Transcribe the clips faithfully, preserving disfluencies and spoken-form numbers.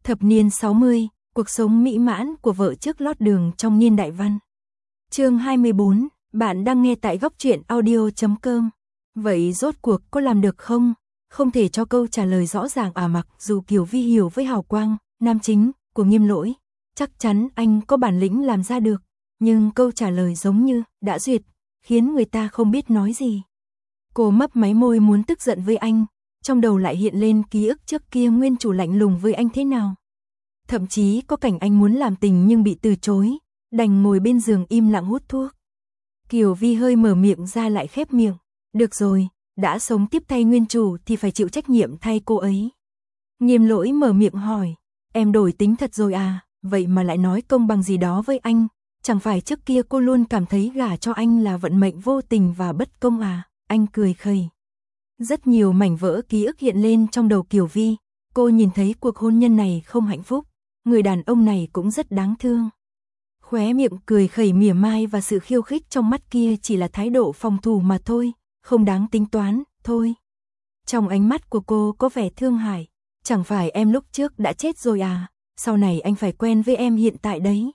Thập niên sáu mươi, cuộc sống mỹ mãn của vợ trước lót đường trong niên đại văn. Chương hai mươi bốn, bạn đang nghe tại góc truyện audio chấm com. Vậy rốt cuộc có làm được không? Không thể cho câu trả lời rõ ràng à, mặc dù Kiều Vi hiểu với hào quang, nam chính của Nghiêm Lỗi, chắc chắn anh có bản lĩnh làm ra được, nhưng câu trả lời giống như đã duyệt, khiến người ta không biết nói gì. Cô mấp máy môi muốn tức giận với anh, trong đầu lại hiện lên ký ức trước kia nguyên chủ lạnh lùng với anh thế nào. Thậm chí có cảnh anh muốn làm tình nhưng bị từ chối, đành ngồi bên giường im lặng hút thuốc. Kiều Vi hơi mở miệng ra lại khép miệng. Được rồi, đã sống tiếp thay nguyên chủ thì phải chịu trách nhiệm thay cô ấy. Nghiêm Lỗi mở miệng hỏi, em đổi tính thật rồi à, vậy mà lại nói công bằng gì đó với anh, chẳng phải trước kia cô luôn cảm thấy gả cho anh là vận mệnh vô tình và bất công à, anh cười khẩy. Rất nhiều mảnh vỡ ký ức hiện lên trong đầu Kiều Vi, cô nhìn thấy cuộc hôn nhân này không hạnh phúc, người đàn ông này cũng rất đáng thương. Khóe miệng cười khẩy mỉa mai và sự khiêu khích trong mắt kia chỉ là thái độ phòng thủ mà thôi, không đáng tính toán, thôi. Trong ánh mắt của cô có vẻ thương hại, chẳng phải em lúc trước đã chết rồi à, sau này anh phải quen với em hiện tại đấy.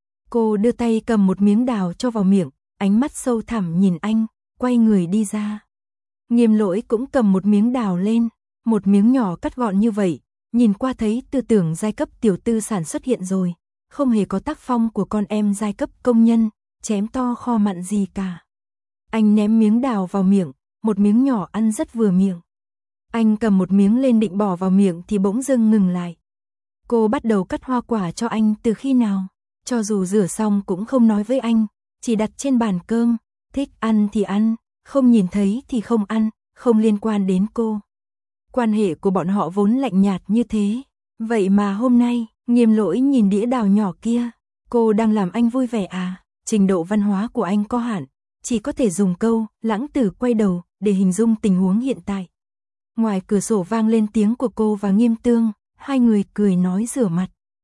Cô đưa tay cầm một miếng đào cho vào miệng, ánh mắt sâu thẳm nhìn anh, quay người đi ra. Nghiêm Lỗi cũng cầm một miếng đào lên, một miếng nhỏ cắt gọn như vậy, nhìn qua thấy tư tưởng giai cấp tiểu tư sản xuất hiện rồi, không hề có tác phong của con em giai cấp công nhân, chém to kho mặn gì cả. Anh ném miếng đào vào miệng, một miếng nhỏ ăn rất vừa miệng. Anh cầm một miếng lên định bỏ vào miệng thì bỗng dưng ngừng lại. Cô bắt đầu cắt hoa quả cho anh từ khi nào, cho dù rửa xong cũng không nói với anh, chỉ đặt trên bàn cơm, thích ăn thì ăn, không nhìn thấy thì không ăn, không liên quan đến cô. Quan hệ của bọn họ vốn lạnh nhạt như thế, vậy mà hôm nay, Nghiêm Lỗi nhìn đĩa đào nhỏ kia, cô đang làm anh vui vẻ à, trình độ văn hóa của anh có hạn, chỉ có thể dùng câu lãng tử quay đầu để hình dung tình huống hiện tại. Ngoài cửa sổ vang lên tiếng của cô và Nghiêm Tương, hai người cười nói rửa mặt.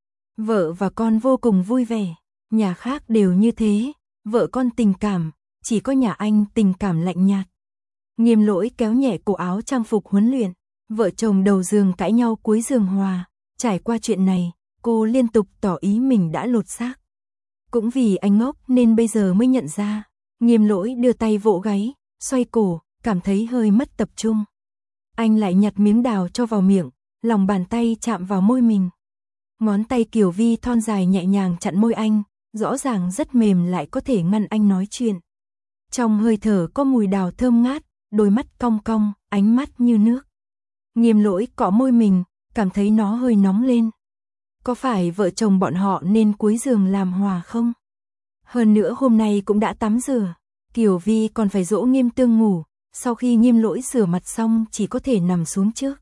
Vợ và con vô cùng vui vẻ, nhà khác đều như thế, vợ con tình cảm, chỉ có nhà anh tình cảm lạnh nhạt. Nghiêm Lỗi kéo nhẹ cổ áo trang phục huấn luyện, vợ chồng đầu giường cãi nhau cuối giường hòa, trải qua chuyện này, cô liên tục tỏ ý mình đã lột xác. Cũng vì anh ngốc nên bây giờ mới nhận ra. Nghiêm Lỗi đưa tay vỗ gáy, xoay cổ, cảm thấy hơi mất tập trung. Anh lại nhặt miếng đào cho vào miệng, lòng bàn tay chạm vào môi mình. Ngón tay Kiều Vi thon dài nhẹ nhàng chặn môi anh, rõ ràng rất mềm lại có thể ngăn anh nói chuyện. Trong hơi thở có mùi đào thơm ngát, đôi mắt cong cong, ánh mắt như nước. Nghiêm Lỗi cọ môi mình, cảm thấy nó hơi nóng lên. Có phải vợ chồng bọn họ nên cuối giường làm hòa không? Hơn nữa hôm nay cũng đã tắm rửa, Kiều Vi còn phải dỗ Nghiêm Tương ngủ, sau khi Nghiêm Lỗi rửa mặt xong chỉ có thể nằm xuống trước.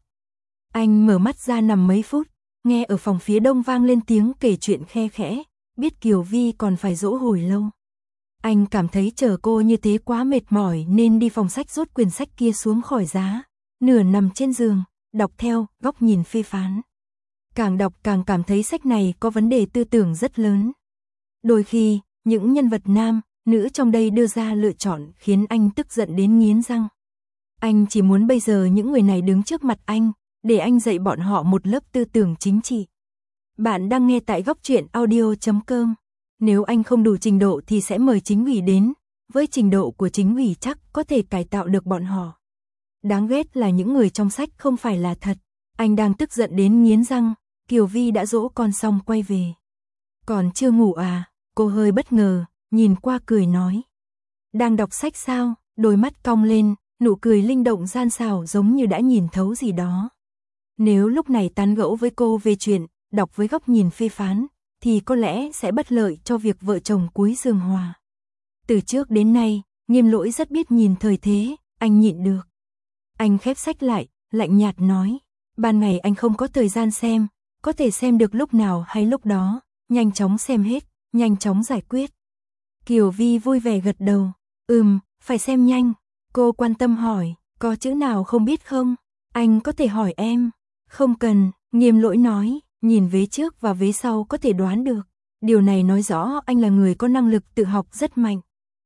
Anh mở mắt ra nằm mấy phút, nghe ở phòng phía đông vang lên tiếng kể chuyện khe khẽ, biết Kiều Vi còn phải dỗ hồi lâu. Anh cảm thấy chờ cô như thế quá mệt mỏi nên đi phòng sách rút quyển sách kia xuống khỏi giá, nửa nằm trên giường, đọc theo, góc nhìn phê phán. Càng đọc càng cảm thấy sách này có vấn đề tư tưởng rất lớn. Đôi khi, những nhân vật nam, nữ trong đây đưa ra lựa chọn khiến anh tức giận đến nghiến răng. Anh chỉ muốn bây giờ những người này đứng trước mặt anh, để anh dạy bọn họ một lớp tư tưởng chính trị. Bạn đang nghe tại góc truyện audio chấm com. Nếu anh không đủ trình độ thì sẽ mời chính ủy đến, với trình độ của chính ủy chắc có thể cải tạo được bọn họ. Đáng ghét là những người trong sách không phải là thật. Anh đang tức giận đến nghiến răng, Kiều Vi đã dỗ con xong quay về. Còn chưa ngủ à? Cô hơi bất ngờ, nhìn qua cười nói. Đang đọc sách sao? Đôi mắt cong lên, nụ cười linh động gian xảo giống như đã nhìn thấu gì đó. Nếu lúc này tán gẫu với cô về chuyện, đọc với góc nhìn phê phán, thì có lẽ sẽ bất lợi cho việc vợ chồng cuối giường hòa. Từ trước đến nay, Nghiêm Lỗi rất biết nhìn thời thế, anh nhịn được. Anh khép sách lại, lạnh nhạt nói, ban ngày anh không có thời gian xem, có thể xem được lúc nào hay lúc đó, nhanh chóng xem hết, nhanh chóng giải quyết. Kiều Vi vui vẻ gật đầu, ừm, phải xem nhanh. Cô quan tâm hỏi, có chữ nào không biết không? Anh có thể hỏi em. Không cần, Nghiêm Lỗi nói, nhìn vế trước và vế sau có thể đoán được. Điều này nói rõ anh là người có năng lực tự học rất mạnh.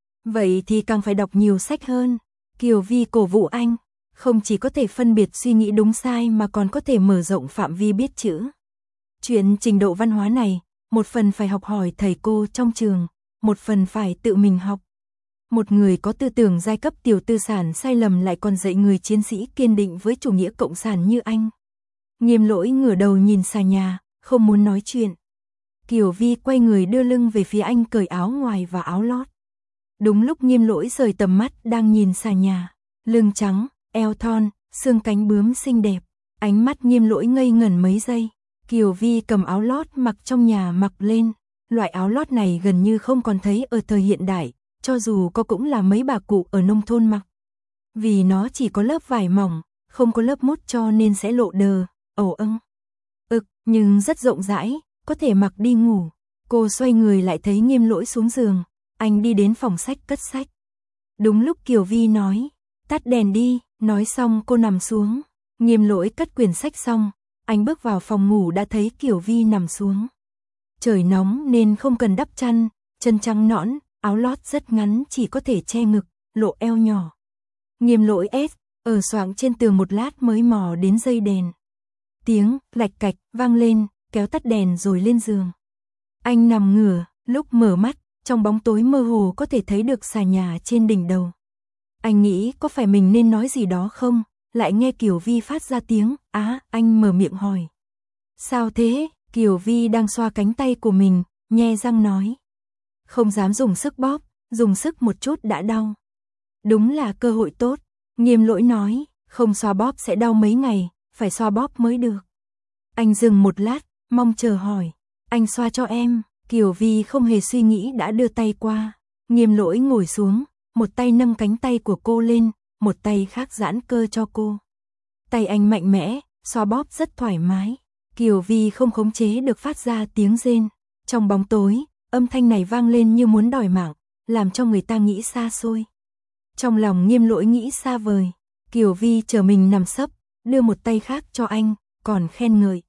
Vậy thì càng phải đọc nhiều sách hơn. Kiều Vi cổ vũ anh, không chỉ có thể phân biệt suy nghĩ đúng sai mà còn có thể mở rộng phạm vi biết chữ. Chuyện trình độ văn hóa này, một phần phải học hỏi thầy cô trong trường, một phần phải tự mình học. Một người có tư tưởng giai cấp tiểu tư sản sai lầm lại còn dạy người chiến sĩ kiên định với chủ nghĩa cộng sản như anh. Nghiêm Lỗi ngửa đầu nhìn xà nhà, không muốn nói chuyện. Kiều Vi quay người đưa lưng về phía anh cởi áo ngoài và áo lót. Đúng lúc Nghiêm Lỗi rời tầm mắt đang nhìn xà nhà, lưng trắng, eo thon, xương cánh bướm xinh đẹp. Ánh mắt Nghiêm Lỗi ngây ngẩn mấy giây. Kiều Vi cầm áo lót mặc trong nhà mặc lên. Loại áo lót này gần như không còn thấy ở thời hiện đại, cho dù có cũng là mấy bà cụ ở nông thôn mặc. Vì nó chỉ có lớp vải mỏng, không có lớp mút cho nên sẽ lộ đờ, ồ âng. Ực, nhưng rất rộng rãi, có thể mặc đi ngủ. Cô xoay người lại thấy Nghiêm Lỗi xuống giường, anh đi đến phòng sách cất sách. Đúng lúc Kiều Vi nói, tắt đèn đi, nói xong cô nằm xuống. Nghiêm Lỗi cất quyển sách xong, anh bước vào phòng ngủ đã thấy Kiều Vi nằm xuống. Trời nóng nên không cần đắp chăn, chân trắng nõn, áo lót rất ngắn chỉ có thể che ngực, lộ eo nhỏ. Nghiêm Lỗi ép, ở xoạng trên tường một lát mới mò đến dây đèn. Tiếng lạch cạch vang lên, kéo tắt đèn rồi lên giường. Anh nằm ngửa, lúc mở mắt, trong bóng tối mơ hồ có thể thấy được xà nhà trên đỉnh đầu. Anh nghĩ có phải mình nên nói gì đó không, lại nghe Kiều Vi phát ra tiếng, á, anh mở miệng hỏi. Sao thế? Kiều Vi đang xoa cánh tay của mình, nhe răng nói. Không dám dùng sức bóp, dùng sức một chút đã đau. Đúng là cơ hội tốt, Nghiêm Lỗi nói, không xoa bóp sẽ đau mấy ngày, phải xoa bóp mới được. Anh dừng một lát, mong chờ hỏi, anh xoa cho em. Kiều Vi không hề suy nghĩ đã đưa tay qua. Nghiêm Lỗi ngồi xuống, một tay nâng cánh tay của cô lên, một tay khác giãn cơ cho cô. Tay anh mạnh mẽ, xoa bóp rất thoải mái. Kiều Vi không khống chế được phát ra tiếng rên. Trong bóng tối, âm thanh này vang lên như muốn đòi mạng, làm cho người ta nghĩ xa xôi. Trong lòng Nghiêm Lỗi nghĩ xa vời. Kiều Vi chờ mình nằm sấp, đưa một tay khác cho anh, còn khen ngợi.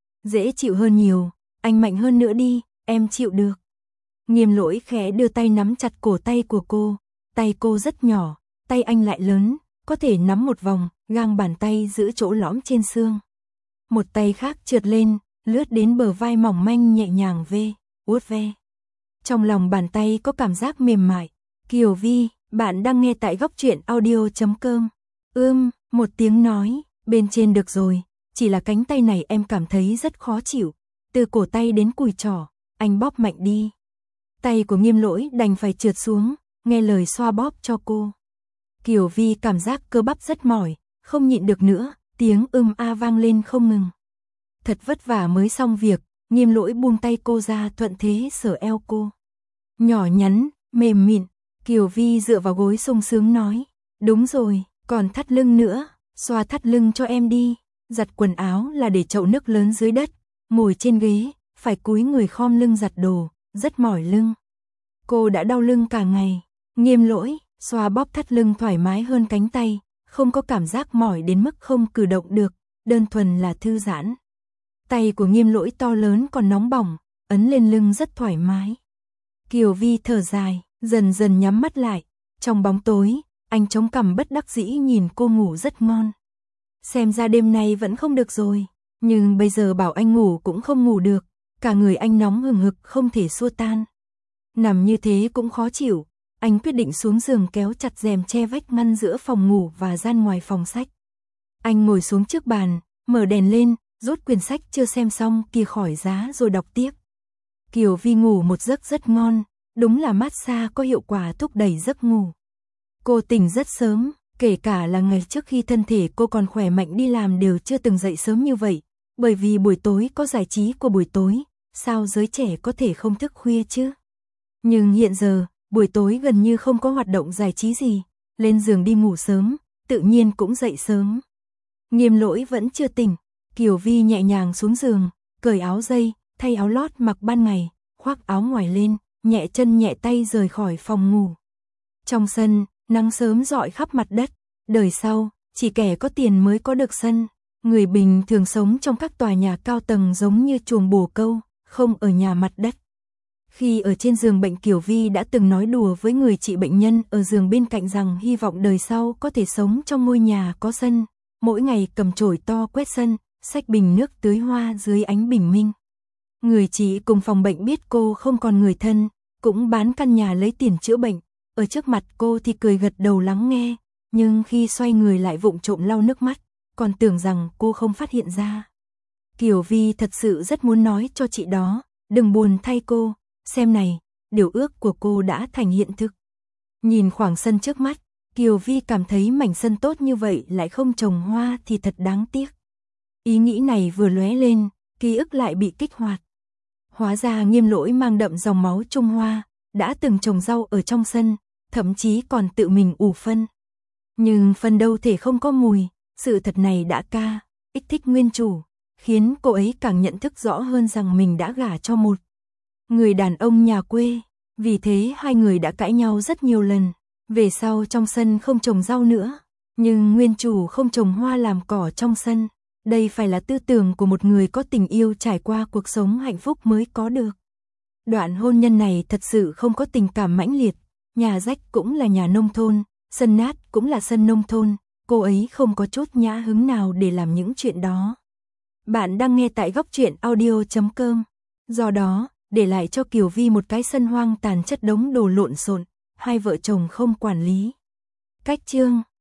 Dễ chịu hơn nhiều, anh mạnh hơn nữa đi, em chịu được. Nghiêm Lỗi khẽ đưa tay nắm chặt cổ tay của cô. Tay cô rất nhỏ, tay anh lại lớn, có thể nắm một vòng, gang bàn tay giữ chỗ lõm trên xương. Một tay khác trượt lên, lướt đến bờ vai mỏng manh nhẹ nhàng ve, uốt ve. Trong lòng bàn tay có cảm giác mềm mại. Kiều Vi, bạn đang nghe tại góc truyện audio chấm com. Ưm, một tiếng nói, bên trên được rồi, chỉ là cánh tay này em cảm thấy rất khó chịu. Từ cổ tay đến cùi trỏ, anh bóp mạnh đi. Tay của Nghiêm Lỗi đành phải trượt xuống, nghe lời xoa bóp cho cô. Kiều Vi cảm giác cơ bắp rất mỏi, không nhịn được nữa, tiếng ưm a vang lên không ngừng. Thật vất vả mới xong việc, Nghiêm Lỗi buông tay cô ra thuận thế sờ eo cô. Nhỏ nhắn, mềm mịn, Kiều Vi dựa vào gối sung sướng nói. Đúng rồi, còn thắt lưng nữa, xoa thắt lưng cho em đi. Giặt quần áo là để chậu nước lớn dưới đất, ngồi trên ghế, phải cúi người khom lưng giặt đồ, rất mỏi lưng. Cô đã đau lưng cả ngày. Nghiêm Lỗi, xoa bóp thắt lưng thoải mái hơn cánh tay, không có cảm giác mỏi đến mức không cử động được, đơn thuần là thư giãn. Tay của Nghiêm Lỗi to lớn còn nóng bỏng, ấn lên lưng rất thoải mái. Kiều Vi thở dài, dần dần nhắm mắt lại. Trong bóng tối, anh chống cằm bất đắc dĩ nhìn cô ngủ rất ngon. Xem ra đêm nay vẫn không được rồi, nhưng bây giờ bảo anh ngủ cũng không ngủ được, cả người anh nóng hừng hực không thể xua tan. Nằm như thế cũng khó chịu, anh quyết định xuống giường kéo chặt rèm che vách ngăn giữa phòng ngủ và gian ngoài phòng sách. Anh ngồi xuống trước bàn, mở đèn lên, rút quyển sách chưa xem xong kia khỏi giá rồi đọc tiếp. Kiều Vi ngủ một giấc rất ngon, đúng là massage có hiệu quả thúc đẩy giấc ngủ. Cô tỉnh rất sớm, kể cả là ngày trước khi thân thể cô còn khỏe mạnh đi làm đều chưa từng dậy sớm như vậy, bởi vì buổi tối có giải trí của buổi tối, sao giới trẻ có thể không thức khuya chứ? Nhưng hiện giờ, buổi tối gần như không có hoạt động giải trí gì, lên giường đi ngủ sớm, tự nhiên cũng dậy sớm. Nghiêm Lỗi vẫn chưa tỉnh, Kiều Vi nhẹ nhàng xuống giường, cởi áo dây, thay áo lót mặc ban ngày, khoác áo ngoài lên, nhẹ chân nhẹ tay rời khỏi phòng ngủ. Trong sân, nắng sớm rọi khắp mặt đất, đời sau, chỉ kẻ có tiền mới có được sân. Người bình thường sống trong các tòa nhà cao tầng giống như chuồng bồ câu, không ở nhà mặt đất. Khi ở trên giường bệnh, Kiều Vi đã từng nói đùa với người chị bệnh nhân ở giường bên cạnh rằng hy vọng đời sau có thể sống trong ngôi nhà có sân, mỗi ngày cầm chổi to quét sân, xách bình nước tưới hoa dưới ánh bình minh. Người chị cùng phòng bệnh biết cô không còn người thân, cũng bán căn nhà lấy tiền chữa bệnh, ở trước mặt cô thì cười gật đầu lắng nghe, nhưng khi xoay người lại vụng trộm lau nước mắt, còn tưởng rằng cô không phát hiện ra. Kiều Vi thật sự rất muốn nói cho chị đó, đừng buồn thay cô, xem này, điều ước của cô đã thành hiện thực. Nhìn khoảng sân trước mắt, Kiều Vi cảm thấy mảnh sân tốt như vậy lại không trồng hoa thì thật đáng tiếc. Ý nghĩ này vừa lóe lên, ký ức lại bị kích hoạt. Hóa ra Nghiêm Lỗi mang đậm dòng máu Trung Hoa, đã từng trồng rau ở trong sân, thậm chí còn tự mình ủ phân. Nhưng phân đâu thể không có mùi, sự thật này đã ca, ích thích nguyên chủ, khiến cô ấy càng nhận thức rõ hơn rằng mình đã gả cho một người đàn ông nhà quê. Vì thế hai người đã cãi nhau rất nhiều lần, về sau trong sân không trồng rau nữa, nhưng nguyên chủ không trồng hoa làm cỏ trong sân. Đây phải là tư tưởng của một người có tình yêu trải qua cuộc sống hạnh phúc mới có được. Đoạn hôn nhân này thật sự không có tình cảm mãnh liệt, nhà rách cũng là nhà nông thôn, sân nát cũng là sân nông thôn, cô ấy không có chút nhã hứng nào để làm những chuyện đó. Bạn đang nghe tại góc truyện audio chấm com. Do đó, để lại cho Kiều Vi một cái sân hoang tàn chất đống đồ lộn xộn, hai vợ chồng không quản lý. Cách chương